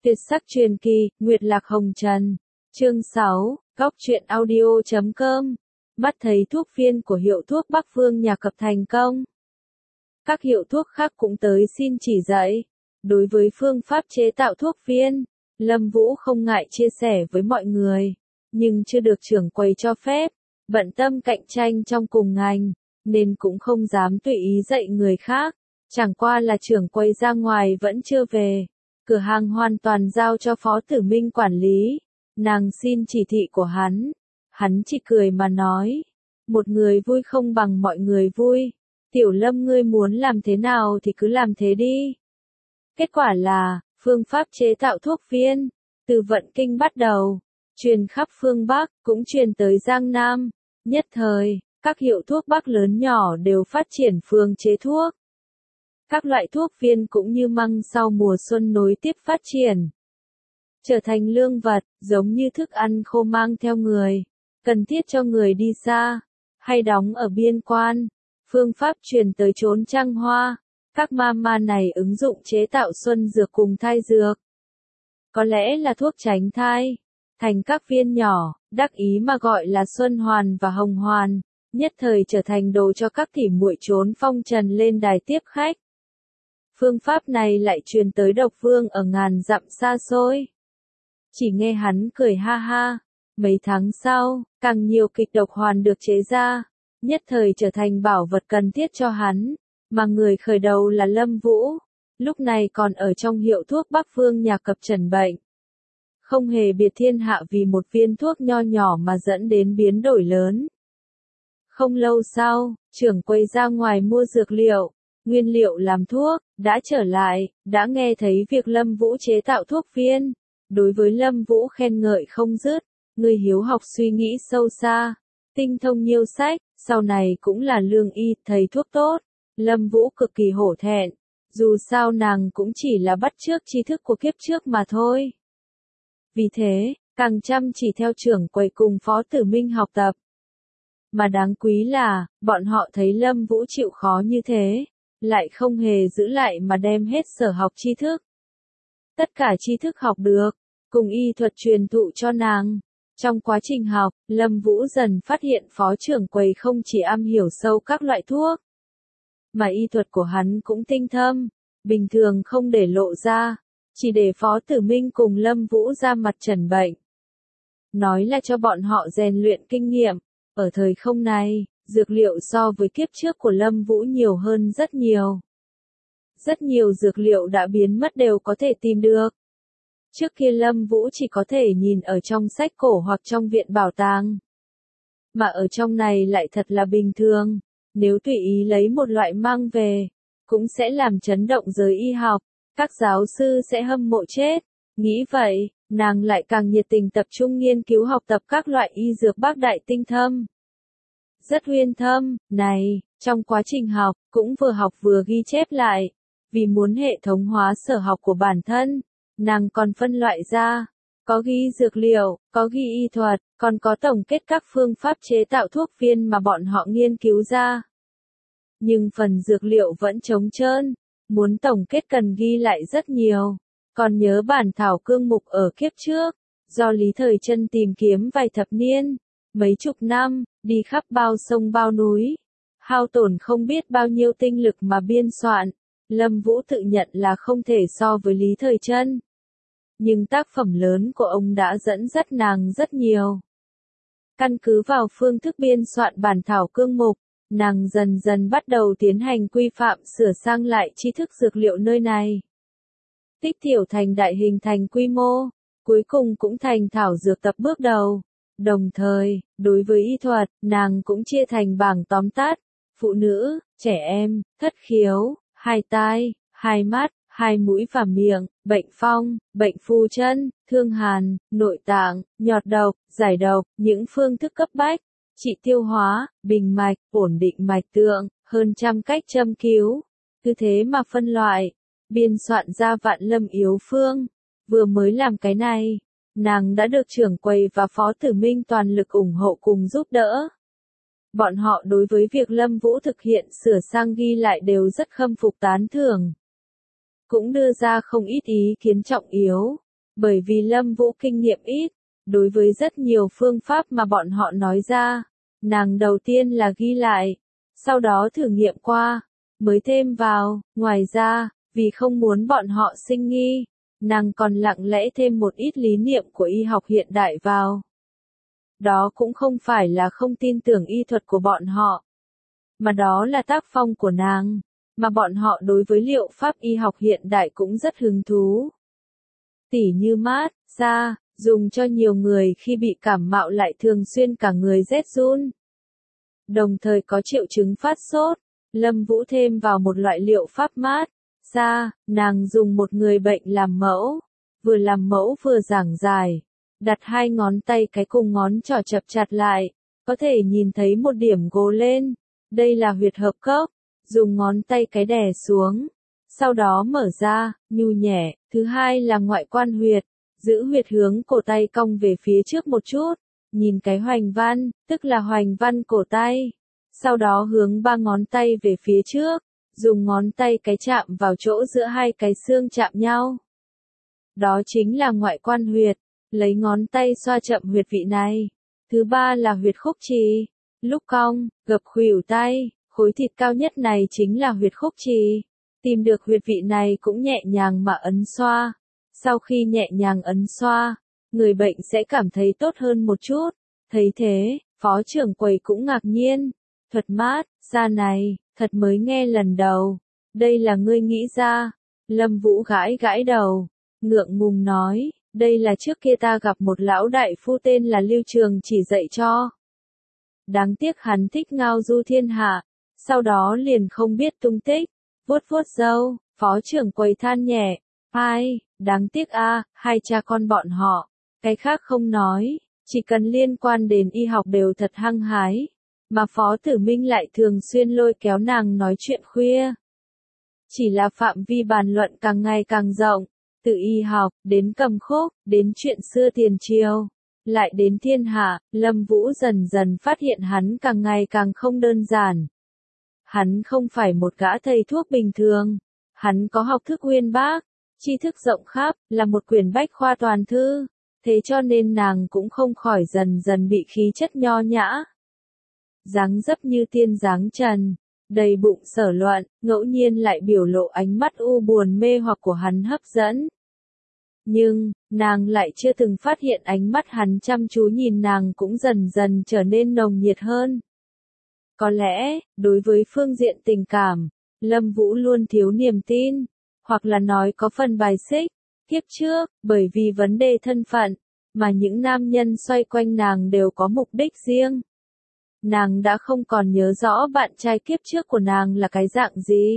Tuyệt sắc truyền kỳ, Nguyệt Lạc Hồng Trần. Chương 6, Góc truyện audio.com. Mắt thấy thuốc viên của hiệu thuốc Bắc Phương nhà cập thành công. Các hiệu thuốc khác cũng tới xin chỉ dạy. Đối với phương pháp chế tạo thuốc viên, Lâm Vũ không ngại chia sẻ với mọi người, nhưng chưa được trưởng quầy cho phép, bận tâm cạnh tranh trong cùng ngành, nên cũng không dám tùy ý dạy người khác. Chẳng qua là trưởng quầy ra ngoài vẫn chưa về, cửa hàng hoàn toàn giao cho Phó Tử Minh quản lý. Nàng xin chỉ thị của hắn chỉ cười mà nói, một người vui không bằng mọi người vui, Tiểu Lâm ngươi muốn làm thế nào thì cứ làm thế đi. Kết quả là, phương pháp chế tạo thuốc viên, từ Vận Kinh bắt đầu, truyền khắp phương Bắc, cũng truyền tới Giang Nam. Nhất thời, các hiệu thuốc Bắc lớn nhỏ đều phát triển phương chế thuốc. Các loại thuốc viên cũng như măng sau mùa xuân nối tiếp phát triển, trở thành lương vật, giống như thức ăn khô mang theo người, cần thiết cho người đi xa, hay đóng ở biên quan. Phương pháp truyền tới chốn trăng hoa, các mama này ứng dụng chế tạo xuân dược cùng thai dược. Có lẽ là thuốc tránh thai, thành các viên nhỏ, đắc ý mà gọi là Xuân Hoàn và Hồng Hoàn, nhất thời trở thành đồ cho các tỷ muội trốn phong trần lên đài tiếp khách. Phương pháp này lại truyền tới Độc Vương ở ngàn dặm xa xôi. Chỉ nghe hắn cười ha ha, mấy tháng sau, càng nhiều kịch độc hoàn được chế ra, nhất thời trở thành bảo vật cần thiết cho hắn, mà người khởi đầu là Lâm Vũ, lúc này còn ở trong hiệu thuốc Bắc Phương nhà cập trần bệnh. Không hề biệt thiên hạ vì một viên thuốc nho nhỏ mà dẫn đến biến đổi lớn. Không lâu sau, trưởng quầy ra ngoài mua dược liệu, nguyên liệu làm thuốc, đã trở lại, đã nghe thấy việc Lâm Vũ chế tạo thuốc viên. Đối với Lâm Vũ khen ngợi không dứt, người hiếu học suy nghĩ sâu xa, tinh thông nhiều sách, sau này cũng là lương y, thầy thuốc tốt. Lâm Vũ cực kỳ hổ thẹn, dù sao nàng cũng chỉ là bắt chước tri thức của kiếp trước mà thôi. Vì thế, càng chăm chỉ theo trưởng quầy cùng Phó Tử Minh học tập. Mà đáng quý là, bọn họ thấy Lâm Vũ chịu khó như thế, lại không hề giữ lại mà đem hết sở học tri thức. Tất cả tri thức học được, cùng y thuật truyền thụ cho nàng. Trong quá trình học, Lâm Vũ dần phát hiện phó trưởng quầy không chỉ am hiểu sâu các loại thuốc, mà y thuật của hắn cũng tinh thâm, bình thường không để lộ ra, chỉ để Phó Tử Minh cùng Lâm Vũ ra mặt trần bệnh. Nói là cho bọn họ rèn luyện kinh nghiệm, ở thời không này, dược liệu so với kiếp trước của Lâm Vũ nhiều hơn rất nhiều. Rất nhiều dược liệu đã biến mất đều có thể tìm được. Trước kia Lâm Vũ chỉ có thể nhìn ở trong sách cổ hoặc trong viện bảo tàng. Mà ở trong này lại thật là bình thường, nếu tùy ý lấy một loại mang về, cũng sẽ làm chấn động giới y học, các giáo sư sẽ hâm mộ chết. Nghĩ vậy, nàng lại càng nhiệt tình tập trung nghiên cứu học tập các loại y dược Bắc Đại tinh thâm. Rất uyên thâm, này, trong quá trình học, cũng vừa học vừa ghi chép lại, vì muốn hệ thống hóa sở học của bản thân. Nàng còn phân loại ra, có ghi dược liệu, có ghi y thuật, còn có tổng kết các phương pháp chế tạo thuốc viên mà bọn họ nghiên cứu ra. Nhưng phần dược liệu vẫn trống trơn, muốn tổng kết cần ghi lại rất nhiều. Còn nhớ bản thảo cương mục ở kiếp trước, do Lý Thời Trân tìm kiếm vài thập niên, mấy chục năm, đi khắp bao sông bao núi, hao tổn không biết bao nhiêu tinh lực mà biên soạn. Lâm Vũ tự nhận là không thể so với Lý Thời Trân. Nhưng tác phẩm lớn của ông đã dẫn dắt nàng rất nhiều. Căn cứ vào phương thức biên soạn bản thảo cương mục, nàng dần dần bắt đầu tiến hành quy phạm sửa sang lại tri thức dược liệu nơi này. Tích tiểu thành đại hình thành quy mô, cuối cùng cũng thành thảo dược tập bước đầu. Đồng thời, đối với y thuật, nàng cũng chia thành bảng tóm tắt, phụ nữ, trẻ em, thất khiếu, hai tai, hai mắt, hai mũi và miệng, bệnh phong, bệnh phu chân, thương hàn, nội tạng, nhọt độc, giải độc, những phương thức cấp bách, trị tiêu hóa, bình mạch, ổn định mạch tượng, hơn trăm cách châm cứu. Cứ thế mà phân loại, biên soạn ra Vạn Lâm Yếu Phương. Vừa mới làm cái này, nàng đã được trưởng quầy và Phó Tử Minh toàn lực ủng hộ cùng giúp đỡ. Bọn họ đối với việc Lâm Vũ thực hiện sửa sang ghi lại đều rất khâm phục tán thưởng. Cũng đưa ra không ít ý kiến trọng yếu, Bởi vì Lâm Vũ kinh nghiệm ít, đối với rất nhiều phương pháp mà bọn họ nói ra, nàng đầu tiên là ghi lại, sau đó thử nghiệm qua, mới thêm vào. Ngoài ra, vì không muốn bọn họ sinh nghi, nàng còn lặng lẽ thêm một ít lý niệm của y học hiện đại vào. Đó cũng không phải là không tin tưởng y thuật của bọn họ, mà đó là tác phong của nàng, mà bọn họ đối với liệu pháp y học hiện đại cũng rất hứng thú. Tỉ như mát, xa, dùng cho nhiều người khi bị cảm mạo lại thường xuyên cả người rét run. Đồng thời có triệu chứng phát sốt, Lâm Vũ thêm vào một loại liệu pháp mát, xa, nàng dùng một người bệnh làm mẫu, vừa làm mẫu vừa giảng giải, đặt 2 ngón tay cái cùng ngón trỏ chập chặt lại, có thể nhìn thấy một điểm gồ lên, đây là huyệt hợp cốc, dùng ngón tay cái đè xuống, sau đó mở ra, nhu nhẹ. Thứ hai là ngoại quan huyệt, giữ huyệt hướng cổ tay cong về phía trước một chút, nhìn cái hoành văn, tức là hoành văn cổ tay. Sau đó hướng 3 ngón tay về phía trước, dùng ngón tay cái chạm vào chỗ giữa 2 cái xương chạm nhau. Đó chính là ngoại quan huyệt, lấy ngón tay xoa chậm huyệt vị này. Thứ ba là huyệt khúc trì, lúc cong, gập khuỷu tay, khối thịt cao nhất này chính là huyệt khúc trì. Tìm được huyệt vị này cũng nhẹ nhàng mà ấn xoa. Sau khi nhẹ nhàng ấn xoa, người bệnh sẽ cảm thấy tốt hơn một chút. Thấy thế, phó trưởng quầy cũng ngạc nhiên. Thuật mát, xa này, thật mới nghe lần đầu. Đây là ngươi nghĩ ra. Lâm Vũ gãi gãi đầu, ngượng ngùng nói, đây là trước kia ta gặp một lão đại phu tên là Lưu Trường chỉ dạy cho. Đáng tiếc hắn thích ngao du thiên hạ, sau đó liền không biết tung tích. Vuốt vuốt râu, phó trưởng quầy than nhẹ, ai, đáng tiếc a, hai cha con bọn họ, cái khác không nói, chỉ cần liên quan đến y học đều thật hăng hái, mà Phó Tử Minh lại thường xuyên lôi kéo nàng nói chuyện khuya. Chỉ là phạm vi bàn luận càng ngày càng rộng, từ y học, đến cầm khúc, đến chuyện xưa tiền triều, lại đến thiên hạ. Lâm Vũ dần dần phát hiện hắn càng ngày càng không đơn giản. Hắn không phải một gã thầy thuốc bình thường, hắn có học thức uyên bác, tri thức rộng khắp, là một quyển bách khoa toàn thư, thế cho nên nàng cũng không khỏi dần dần bị khí chất nho nhã. Dáng dấp như tiên dáng trần, đầy bụng sở luận, ngẫu nhiên lại biểu lộ ánh mắt u buồn mê hoặc của hắn hấp dẫn. Nhưng, nàng lại chưa từng phát hiện ánh mắt hắn chăm chú nhìn nàng cũng dần dần trở nên nồng nhiệt hơn. Có lẽ, đối với phương diện tình cảm, Lâm Vũ luôn thiếu niềm tin, hoặc là nói có phần bài xích. Kiếp trước, bởi vì vấn đề thân phận, mà những nam nhân xoay quanh nàng đều có mục đích riêng. Nàng đã không còn nhớ rõ bạn trai kiếp trước của nàng là cái dạng gì.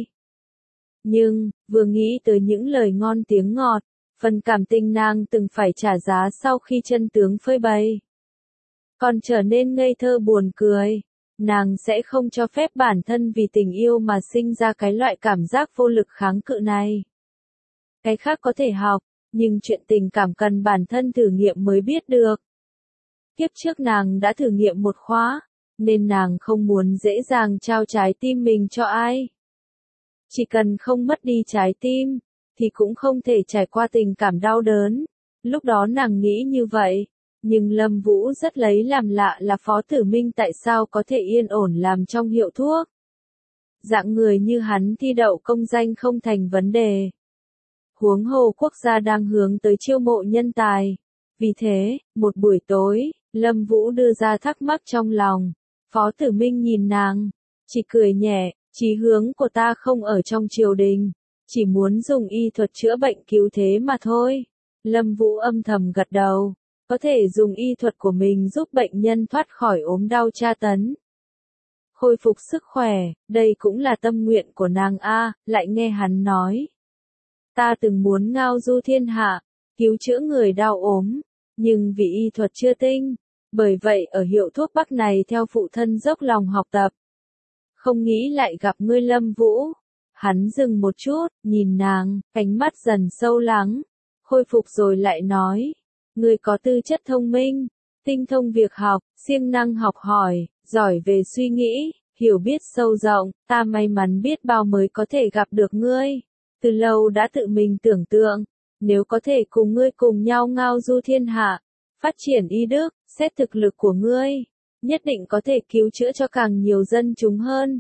Nhưng, vừa nghĩ tới những lời ngon tiếng ngọt, phần cảm tình nàng từng phải trả giá sau khi chân tướng phơi bày, còn trở nên ngây thơ buồn cười. Nàng sẽ không cho phép bản thân vì tình yêu mà sinh ra cái loại cảm giác vô lực kháng cự này. Cái khác có thể học, nhưng chuyện tình cảm cần bản thân thử nghiệm mới biết được. Kiếp trước nàng đã thử nghiệm một khóa, nên nàng không muốn dễ dàng trao trái tim mình cho ai. Chỉ cần không mất đi trái tim, thì cũng không thể trải qua tình cảm đau đớn. Lúc đó nàng nghĩ như vậy. Nhưng Lâm Vũ rất lấy làm lạ là Phó Tử Minh tại sao có thể yên ổn làm trong hiệu thuốc. Dạng người như hắn thi đậu công danh không thành vấn đề. Huống hồ quốc gia đang hướng tới chiêu mộ nhân tài. Vì thế, một buổi tối, Lâm Vũ đưa ra thắc mắc trong lòng. Phó Tử Minh nhìn nàng, chỉ cười nhẹ, chí hướng của ta không ở trong triều đình, chỉ muốn dùng y thuật chữa bệnh cứu thế mà thôi. Lâm Vũ âm thầm gật đầu. Có thể dùng y thuật của mình giúp bệnh nhân thoát khỏi ốm đau tra tấn, khôi phục sức khỏe, đây cũng là tâm nguyện của nàng a. Lại nghe hắn nói, ta từng muốn ngao du thiên hạ, cứu chữa người đau ốm, nhưng vì y thuật chưa tinh, bởi vậy ở hiệu thuốc Bắc này theo phụ thân dốc lòng học tập. Không nghĩ lại gặp ngươi Lâm Vũ. Hắn dừng một chút, nhìn nàng, ánh mắt dần sâu lắng, khôi phục rồi lại nói. Người có tư chất thông minh, tinh thông việc học, siêng năng học hỏi, giỏi về suy nghĩ, hiểu biết sâu rộng, ta may mắn biết bao mới có thể gặp được ngươi. Từ lâu đã tự mình tưởng tượng, nếu có thể cùng ngươi cùng nhau ngao du thiên hạ, phát triển y đức, xét thực lực của ngươi, nhất định có thể cứu chữa cho càng nhiều dân chúng hơn.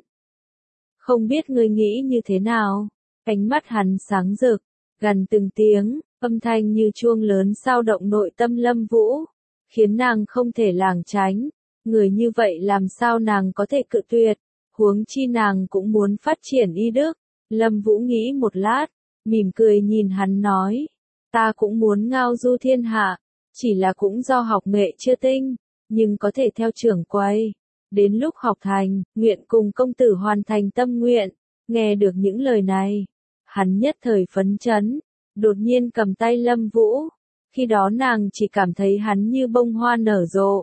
Không biết ngươi nghĩ như thế nào? Ánh mắt hắn sáng rực, gằn từng tiếng, âm thanh như chuông lớn sao động nội tâm Lâm Vũ, khiến nàng không thể lảng tránh. Người như vậy làm sao nàng có thể cự tuyệt, huống chi nàng cũng muốn phát triển y đức. Lâm Vũ nghĩ một lát, mỉm cười nhìn hắn nói, ta cũng muốn ngao du thiên hạ, chỉ là cũng do học nghệ chưa tinh, nhưng có thể theo trưởng quầy. Đến lúc học thành, nguyện cùng công tử hoàn thành tâm nguyện. Nghe được những lời này, hắn nhất thời phấn chấn, đột nhiên cầm tay Lâm Vũ. Khi đó nàng chỉ cảm thấy hắn như bông hoa nở rộ.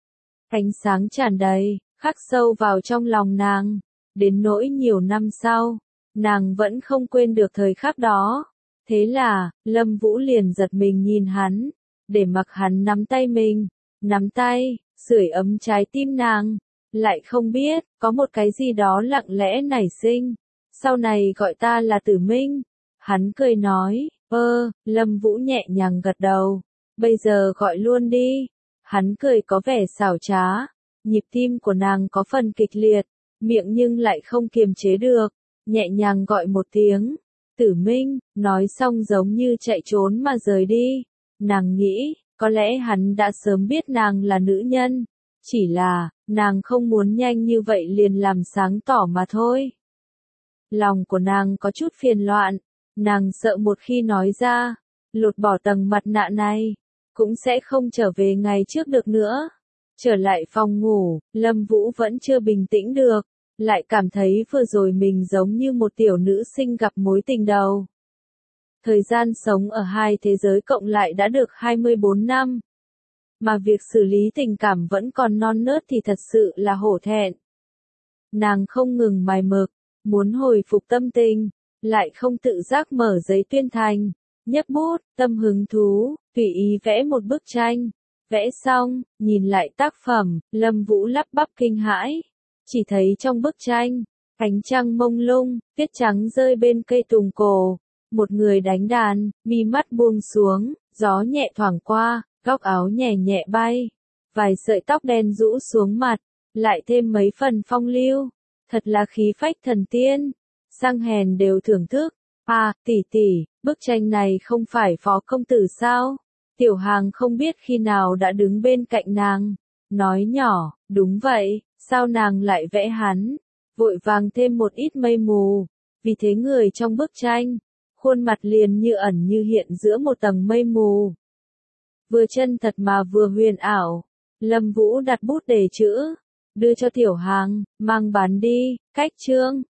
Ánh sáng tràn đầy, khắc sâu vào trong lòng nàng. Đến nỗi nhiều năm sau, nàng vẫn không quên được thời khắc đó. Thế là, Lâm Vũ liền giật mình nhìn hắn, để mặc hắn nắm tay mình, nắm tay, sưởi ấm trái tim nàng. Lại không biết, có một cái gì đó lặng lẽ nảy sinh. Sau này gọi ta là Tử Minh. Hắn cười nói, Lâm Vũ nhẹ nhàng gật đầu. Bây giờ gọi luôn đi. Hắn cười có vẻ xảo trá. Nhịp tim của nàng có phần kịch liệt, miệng nhưng lại không kiềm chế được. Nhẹ nhàng gọi một tiếng, Tử Minh, nói xong giống như chạy trốn mà rời đi. Nàng nghĩ, có lẽ hắn đã sớm biết nàng là nữ nhân. Chỉ là, nàng không muốn nhanh như vậy liền làm sáng tỏ mà thôi. Lòng của nàng có chút phiền loạn, nàng sợ một khi nói ra, lột bỏ tầng mặt nạ này, cũng sẽ không trở về ngày trước được nữa. Trở lại phòng ngủ, Lâm Vũ vẫn chưa bình tĩnh được, lại cảm thấy vừa rồi mình giống như một tiểu nữ sinh gặp mối tình đầu. Thời gian sống ở hai thế giới cộng lại đã được 24 năm. Mà việc xử lý tình cảm vẫn còn non nớt thì thật sự là hổ thẹn. Nàng không ngừng mài mực, muốn hồi phục tâm tình, lại không tự giác mở giấy tuyên thành, nhấc bút, tâm hứng thú, tùy ý vẽ một bức tranh. Vẽ xong, nhìn lại tác phẩm, Lâm Vũ lắp bắp kinh hãi. Chỉ thấy trong bức tranh, ánh trăng mông lung, tuyết trắng rơi bên cây tùng cổ. Một người đánh đàn, mi mắt buông xuống, gió nhẹ thoảng qua, góc áo nhẹ nhẹ bay. Vài sợi tóc đen rũ xuống mặt, lại thêm mấy phần phong lưu. Thật là khí phách thần tiên. Sang hèn đều thưởng thức. Tỷ, bức tranh này không phải Phó công tử sao? Tiểu Hàng không biết khi nào đã đứng bên cạnh nàng. Nói nhỏ, đúng vậy, sao nàng lại vẽ hắn? Vội vàng thêm một ít mây mù. Vì thế người trong bức tranh, khuôn mặt liền như ẩn như hiện giữa một tầng mây mù. Vừa chân thật mà vừa huyền ảo. Lâm Vũ đặt bút đề chữ, đưa cho Tiểu Hàng, mang bán đi, cách chương.